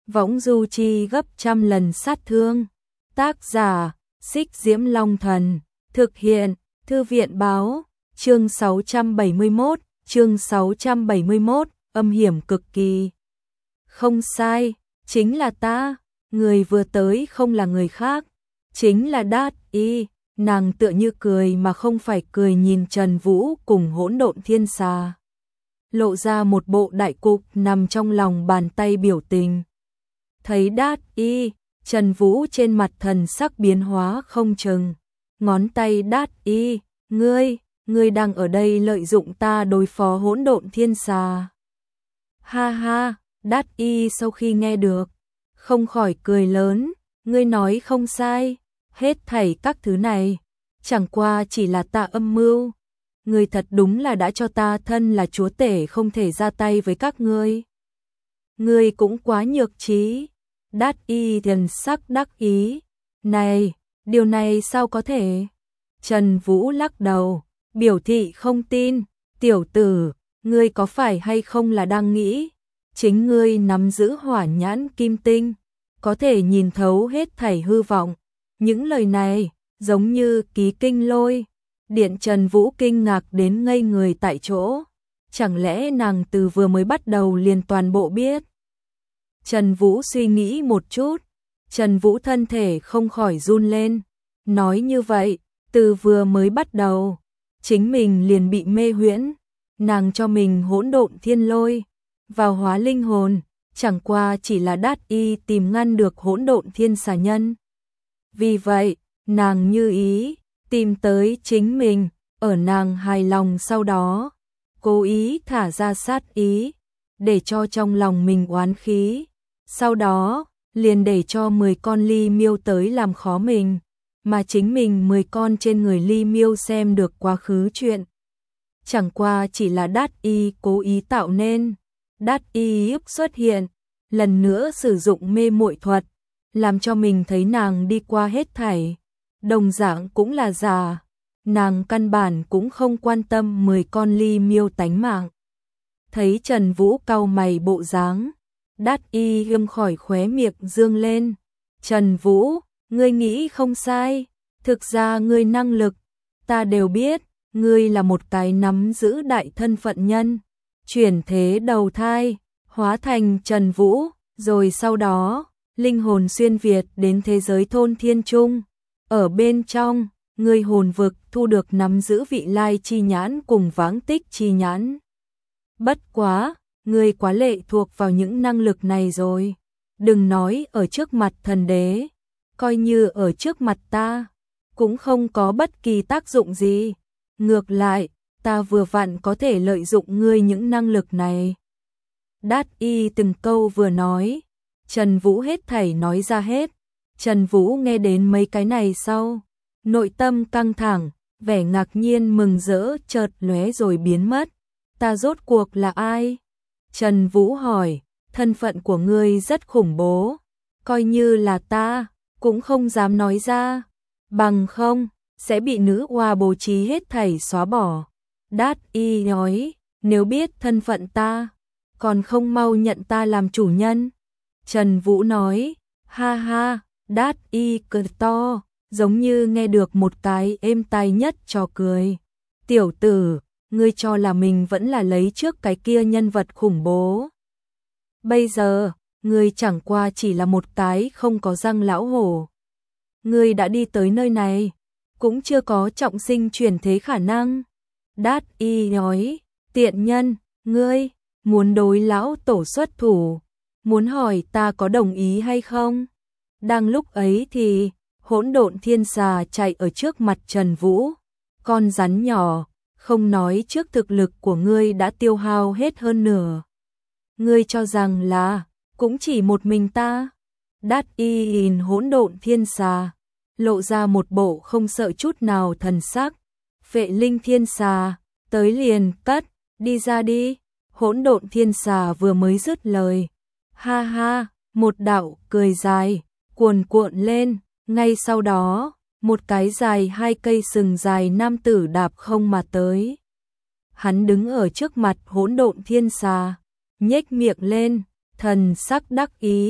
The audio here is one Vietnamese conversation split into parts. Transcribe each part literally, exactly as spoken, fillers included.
võng du chi gấp trăm lần sát thương. Tác giả, Xích Diễm Long Thần. Thực hiện, Thư viện báo. Chương sáu trăm bảy mươi mốt, chương sáu trăm bảy mươi mốt, âm hiểm cực kỳ. Không sai, chính là ta, người vừa tới không là người khác, chính là Đát Y. Nàng tựa như cười mà không phải cười nhìn Trần Vũ cùng Hỗn Độn Thiên Xà, lộ ra một bộ đại cục nằm trong lòng bàn tay biểu tình. Thấy Đát Y, Trần Vũ trên mặt thần sắc biến hóa không chừng. Ngón tay Đát Y, ngươi, ngươi đang ở đây lợi dụng ta đối phó Hỗn Độn Thiên Xà. Ha ha, Đát Y sau khi nghe được, không khỏi cười lớn, ngươi nói không sai, hết thảy các thứ này, chẳng qua chỉ là ta âm mưu. Ngươi thật đúng là đã cho ta thân là chúa tể không thể ra tay với các ngươi. Ngươi cũng quá nhược trí. Đát Y thần sắc đắc ý. Này, điều này sao có thể? Trần Vũ lắc đầu, biểu thị không tin. Tiểu tử, ngươi có phải hay không là đang nghĩ, chính ngươi nắm giữ hỏa nhãn kim tinh, có thể nhìn thấu hết thảy hư vọng. Những lời này, giống như ký kinh lôi. Điện. Trần Vũ kinh ngạc đến ngây người tại chỗ. Chẳng lẽ nàng từ vừa mới bắt đầu liền toàn bộ biết? Trần Vũ suy nghĩ một chút, Trần Vũ thân thể không khỏi run lên. Nói như vậy, từ vừa mới bắt đầu, chính mình liền bị mê huyễn. Nàng cho mình hỗn độn thiên lôi vào hóa linh hồn, chẳng qua chỉ là Đát Y tìm ngăn được hỗn độn thiên xà nhân. Vì vậy, nàng như ý tìm tới chính mình, ở nàng hài lòng sau đó, cố ý thả ra sát ý, để cho trong lòng mình oán khí. Sau đó, liền để cho mười con ly miêu tới làm khó mình, mà chính mình mười con trên người ly miêu xem được quá khứ chuyện. Chẳng qua chỉ là Đát Y cố ý tạo nên. Đát Y ức xuất hiện, lần nữa sử dụng mê muội thuật, làm cho mình thấy nàng đi qua hết thảy. Đồng dạng cũng là giả, nàng căn bản cũng không quan tâm mười con ly miêu tánh mạng. Thấy Trần Vũ cau mày bộ dáng, Đát Y gầm khỏi khóe miệng dương lên. Trần Vũ, ngươi nghĩ không sai, thực ra ngươi năng lực, ta đều biết, ngươi là một cái nắm giữ đại thân phận nhân, chuyển thế đầu thai, hóa thành Trần Vũ, rồi sau đó, linh hồn xuyên việt đến thế giới thôn thiên trung. Ở bên trong, ngươi hồn vực thu được nắm giữ vị lai chi nhãn cùng vãng tích chi nhãn. Bất quá, ngươi quá lệ thuộc vào những năng lực này rồi. Đừng nói ở trước mặt thần đế, coi như ở trước mặt ta, cũng không có bất kỳ tác dụng gì. Ngược lại, ta vừa vặn có thể lợi dụng ngươi những năng lực này. Đát Y từng câu vừa nói, Trần Vũ hết thảy nói ra hết. Trần Vũ nghe đến mấy cái này sau, nội tâm căng thẳng, vẻ ngạc nhiên mừng rỡ chợt lóe rồi biến mất. Ta rốt cuộc là ai? Trần Vũ hỏi, thân phận của ngươi rất khủng bố, coi như là ta, cũng không dám nói ra, bằng không, sẽ bị nữ oa bố trí hết thảy xóa bỏ. Đát Y nói, nếu biết thân phận ta, còn không mau nhận ta làm chủ nhân. Trần Vũ nói, ha ha. Đát Y cười to, giống như nghe được một cái êm tai nhất trò cười. Tiểu tử, ngươi cho là mình vẫn là lấy trước cái kia nhân vật khủng bố. Bây giờ, ngươi chẳng qua chỉ là một cái không có răng lão hổ. Ngươi đã đi tới nơi này, cũng chưa có trọng sinh chuyển thế khả năng. Đát Y nói, tiện nhân, ngươi, muốn đối lão tổ xuất thủ, muốn hỏi ta có đồng ý hay không? Đang lúc ấy thì, hỗn độn thiên xà chạy ở trước mặt Trần Vũ. Con rắn nhỏ, không nói trước thực lực của ngươi đã tiêu hao hết hơn nửa. Ngươi cho rằng là, cũng chỉ một mình ta. Đát Y nhìn hỗn độn thiên xà, lộ ra một bộ không sợ chút nào thần sắc. Phệ linh thiên xà, tới liền, cất, đi ra đi. Hỗn độn thiên xà vừa mới dứt lời. Ha ha, một đạo cười dài cuồn cuộn lên, ngay sau đó, một cái dài hai cây sừng dài nam tử đạp không mà tới. Hắn đứng ở trước mặt hỗn độn thiên xà, nhếch miệng lên, thần sắc đắc ý,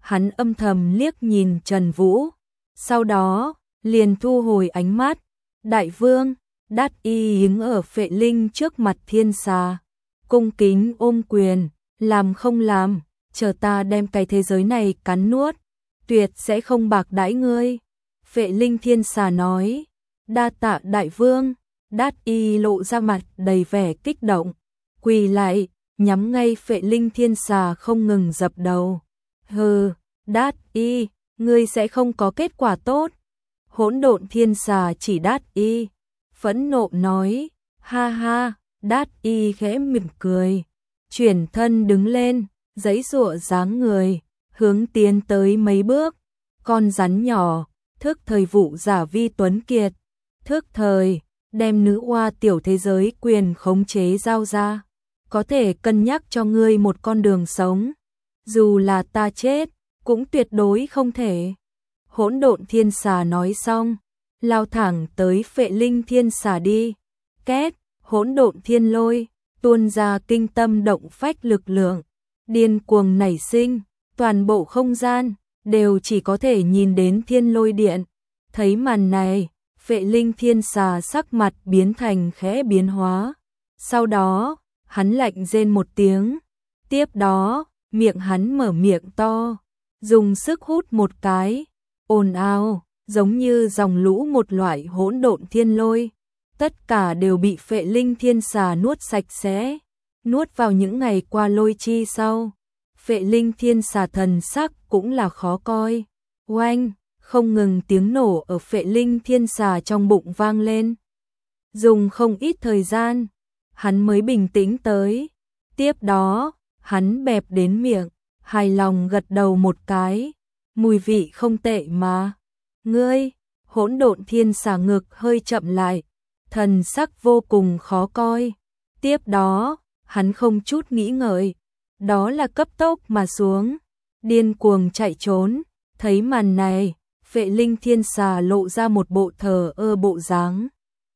hắn âm thầm liếc nhìn Trần Vũ, sau đó liền thu hồi ánh mắt. Đại vương, Đát Y đứng ở Phệ Linh trước mặt thiên xà, cung kính ôm quyền, làm không làm, chờ ta đem cái thế giới này cắn nuốt, tuyệt sẽ không bạc đãi ngươi. Phệ Linh thiên xà nói, đa tạ đại vương. Đát Y lộ ra mặt đầy vẻ kích động, quỳ lại, nhắm ngay Phệ Linh thiên xà không ngừng dập đầu. Hừ, Đát Y, ngươi sẽ không có kết quả tốt. Hỗn độn thiên xà chỉ Đát Y, phẫn nộ nói, ha ha. Đát Y khẽ mỉm cười, chuyển thân đứng lên, giãy giụa dáng người, hướng tiến tới mấy bước. Con rắn nhỏ, thức thời vụ giả vi tuấn kiệt, thức thời đem nữ oa tiểu thế giới quyền khống chế giao ra, có thể cân nhắc cho ngươi một con đường sống, dù là ta chết, cũng tuyệt đối không thể. Hỗn độn thiên xà nói xong, lao thẳng tới Phệ Linh thiên xà đi. Két, hỗn độn thiên lôi, tuôn ra kinh tâm động phách lực lượng, điên cuồng nảy sinh, toàn bộ không gian đều chỉ có thể nhìn đến thiên lôi điện. Thấy màn này, Phệ Linh thiên xà sắc mặt biến thành khẽ biến hóa. Sau đó, hắn lạnh rên một tiếng. Tiếp đó, miệng hắn mở miệng to, dùng sức hút một cái, ồn ào, giống như dòng lũ một loại hỗn độn thiên lôi. Tất cả đều bị Phệ Linh thiên xà nuốt sạch sẽ, nuốt vào những ngày qua lôi chi sau. Phệ Linh thiên xà thần sắc cũng là khó coi. Oanh, không ngừng tiếng nổ ở Phệ Linh thiên xà trong bụng vang lên. Dùng không ít thời gian, hắn mới bình tĩnh tới. Tiếp đó, hắn bẹp đến miệng, hài lòng gật đầu một cái. Mùi vị không tệ mà. Ngươi, hỗn độn thiên xà ngực hơi chậm lại, thần sắc vô cùng khó coi. Tiếp đó, hắn không chút nghĩ ngợi, đó là cấp tốc mà xuống, điên cuồng chạy trốn. Thấy màn này, Phệ Linh thiên xà lộ ra một bộ thờ ơ bộ dáng.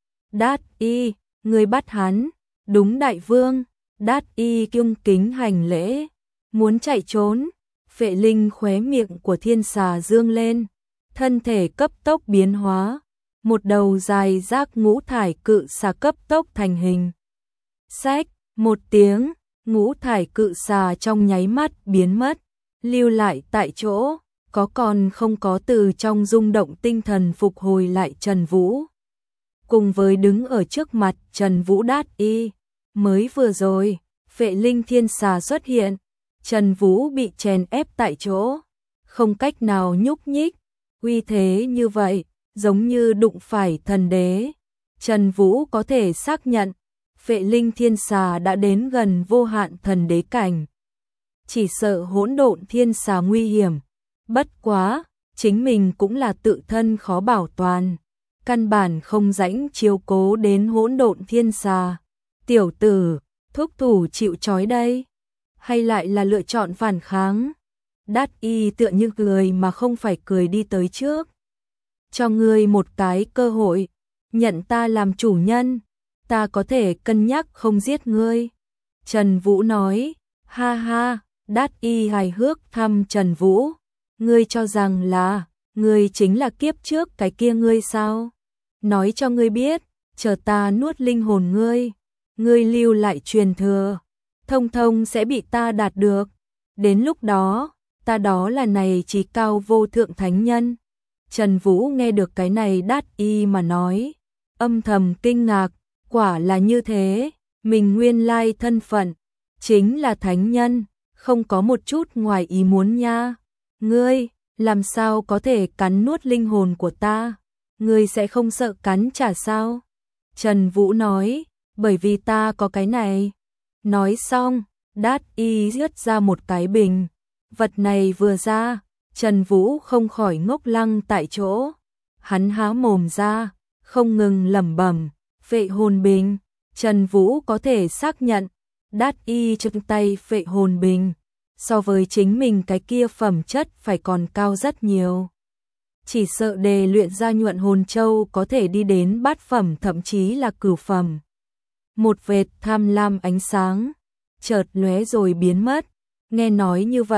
Đát Y, người bắt hắn. Đúng đại vương. Đát Y cung kính hành lễ, muốn chạy trốn. Phệ Linh khóe miệng của thiên xà dương lên, thân thể cấp tốc biến hóa, một đầu dài rác ngũ thải cự xà cấp tốc thành hình. Xách, một tiếng, ngũ thải cự xà trong nháy mắt biến mất, lưu lại tại chỗ, có còn không có từ trong rung động tinh thần phục hồi lại Trần Vũ. Cùng với đứng ở trước mặt Trần Vũ Đát Y, mới vừa rồi, Phệ Linh thiên xà xuất hiện, Trần Vũ bị chèn ép tại chỗ, không cách nào nhúc nhích, uy thế như vậy, giống như đụng phải thần đế. Trần Vũ có thể xác nhận, Phệ Linh thiên xà đã đến gần vô hạn thần đế cảnh. Chỉ sợ hỗn độn thiên xà nguy hiểm, bất quá, chính mình cũng là tự thân khó bảo toàn, căn bản không rãnh chiếu cố đến hỗn độn thiên xà. Tiểu tử, thúc thủ chịu trói đây, hay lại là lựa chọn phản kháng? Đát Y tựa như cười mà không phải cười đi tới trước. Cho ngươi một cái cơ hội, nhận ta làm chủ nhân, ta có thể cân nhắc không giết ngươi. Trần Vũ nói, ha ha. Đát Y hài hước thăm Trần Vũ, ngươi cho rằng là, ngươi chính là kiếp trước cái kia ngươi sao? Nói cho ngươi biết, chờ ta nuốt linh hồn ngươi, ngươi lưu lại truyền thừa, thông thông sẽ bị ta đạt được. Đến lúc đó, ta đó là này trí cao vô thượng thánh nhân. Trần Vũ nghe được cái này Đát Y mà nói, âm thầm kinh ngạc, quả là như thế, mình nguyên lai thân phận, chính là thánh nhân, không có một chút ngoài ý muốn nha. Ngươi, làm sao có thể cắn nuốt linh hồn của ta? Ngươi sẽ không sợ cắn trả sao? Trần Vũ nói, bởi vì ta có cái này. Nói xong, Đát Y rớt ra một cái bình. Vật này vừa ra, Trần Vũ không khỏi ngốc lăng tại chỗ. Hắn há mồm ra, không ngừng lẩm bẩm, phệ hồn bình. Trần Vũ có thể xác nhận, Đát Y trong tay phệ hồn bình, so với chính mình cái kia phẩm chất phải còn cao rất nhiều. Chỉ sợ đề luyện ra nhuận hồn châu có thể đi đến bát phẩm thậm chí là cửu phẩm. Một vệt tham lam ánh sáng, chợt lóe rồi biến mất. Nghe nói như vậy,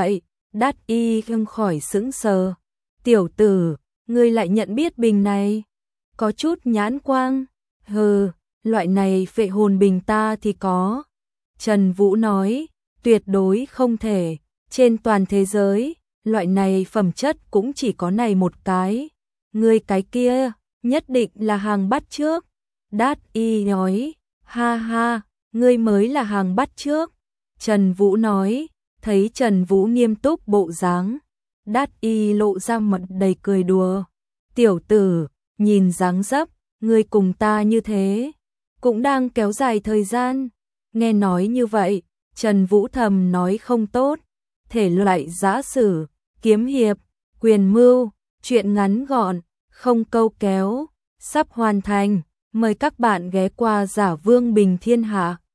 Đát y không khỏi sững sờ. Tiểu tử, ngươi lại nhận biết bình này? Có chút nhãn quang. Hừ, loại này phệ hồn bình ta thì có. Trần Vũ nói, tuyệt đối không thể. Trên toàn thế giới, loại này phẩm chất cũng chỉ có này một cái. Ngươi cái kia, nhất định là hàng bắt trước. Đát y nói, ha ha, ngươi mới là hàng bắt trước. Trần Vũ nói, thấy Trần Vũ nghiêm túc bộ dáng, Đát y lộ ra mặt đầy cười đùa. Tiểu tử, nhìn dáng dấp, ngươi cùng ta như thế, cũng đang kéo dài thời gian. Nghe nói như vậy, Trần Vũ thầm nói không tốt. Thể loại giã sử, kiếm hiệp, quyền mưu, truyện ngắn gọn, không câu kéo, sắp hoàn thành. Mời các bạn ghé qua Giả Vương Bình Thiên Hạ.